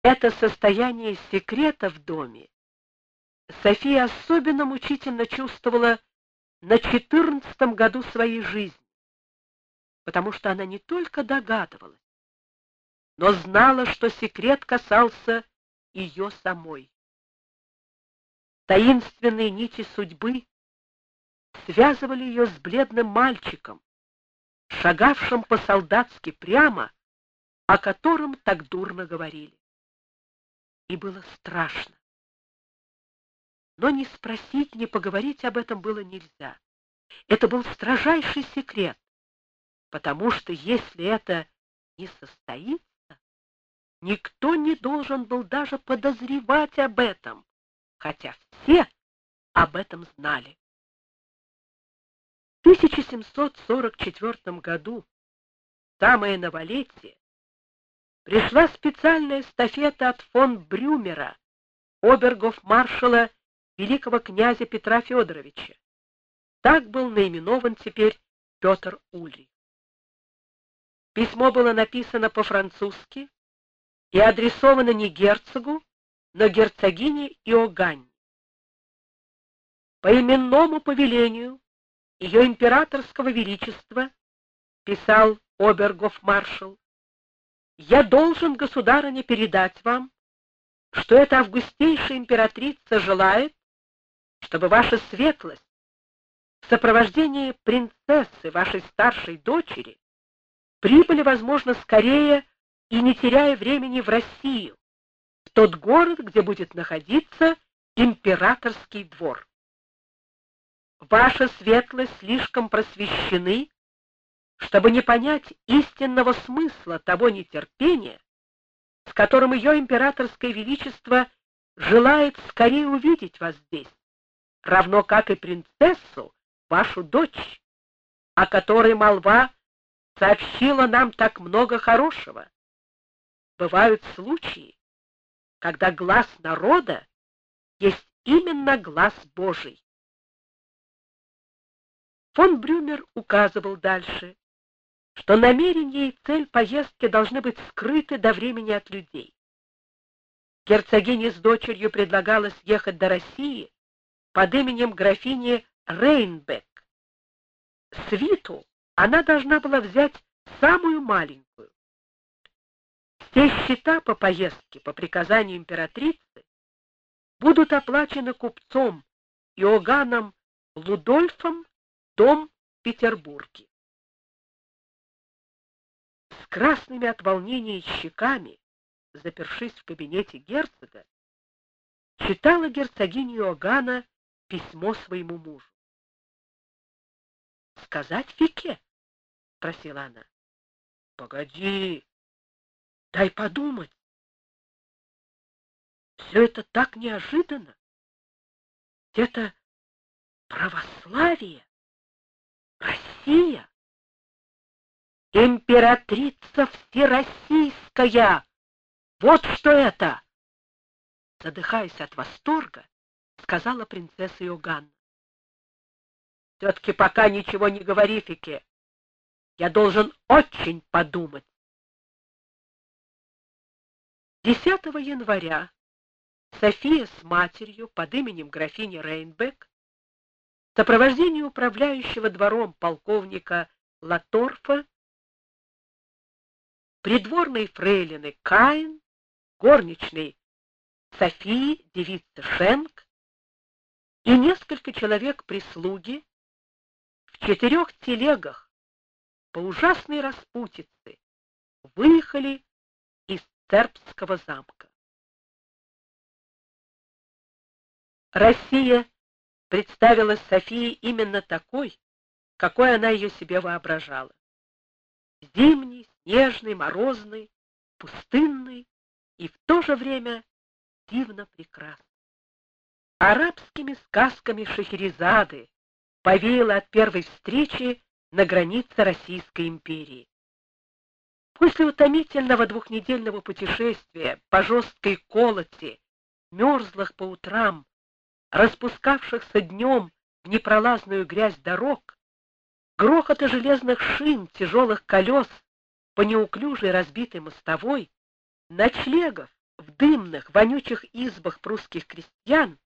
Это состояние секрета в доме София особенно мучительно чувствовала на 14-м году своей жизни, потому что она не только догадывалась, но знала, что секрет касался ее самой. Таинственные нити судьбы связывали ее с бледным мальчиком, шагавшим по-солдатски прямо, о котором так дурно говорили. И было страшно. Но ни спросить, ни поговорить об этом было нельзя. Это был строжайший секрет, потому что если это не состоится, никто не должен был даже подозревать об этом, хотя все об этом знали. В 1744 году, самое новолетие, пришла специальная эстафета от фон Брюмера, обергофмаршала великого князя Петра Федоровича. Так был наименован теперь Петр Ульрих. Письмо было написано по-французски и адресовано не герцогу, но герцогине Иоганне. По именному повелению ее императорского величества, писал обергофмаршал, я должен, государыне, передать вам, что эта августейшая императрица желает, чтобы ваша светлость в сопровождении принцессы, вашей старшей дочери, прибыли, возможно, скорее и не теряя времени в Россию, в тот город, где будет находиться императорский двор. Ваша светлость слишком просвещены, чтобы не понять истинного смысла того нетерпения, с которым ее императорское величество желает скорее увидеть вас здесь, равно как и принцессу, вашу дочь, о которой молва сообщила нам так много хорошего. Бывают случаи, когда глаз народа есть именно глаз Божий. Фон Брюмер указывал дальше, что намерение и цель поездки должны быть скрыты до времени от людей. Герцогине с дочерью предлагалось ехать до России под именем графини Рейнбек. Свиту она должна была взять самую маленькую. Все счета по поездке по приказанию императрицы будут оплачены купцом Иоганном Лудольфом, дом в Петербурге. С красными от волнения щеками, запершись в кабинете герцога, читала герцогиня Иоганна письмо своему мужу. «Сказать Фике?» — спросила она. «Погоди, дай подумать. Все это так неожиданно. Это православие, Россия, императрица всероссийская. Вот что это!» Задыхаясь от восторга, сказала принцесса Иоганна. «Все-таки пока ничего не говори, Фике. Я должен очень подумать». 10 января София с матерью под именем графини Рейнбек в сопровождении управляющего двором полковника Латорфа, придворной фрейлины Каин, горничной Софии, девицы Шенк и несколько человек прислуги в 4 телегах по ужасной распутице выехали из Цербского замка. Россия представилась Софии именно такой, какой она ее себе воображала. Зимний, снежный, морозный, пустынный и в то же время дивно прекрасный. Арабскими сказками Шахерезады повеяло от первой встречи на границе Российской империи. После утомительного 2-недельного путешествия по жесткой колоте, мерзлых по утрам, распускавшихся днем в непролазную грязь дорог, грохота железных шин, тяжелых колес по неуклюжей разбитой мостовой, ночлегов в дымных, вонючих избах прусских крестьян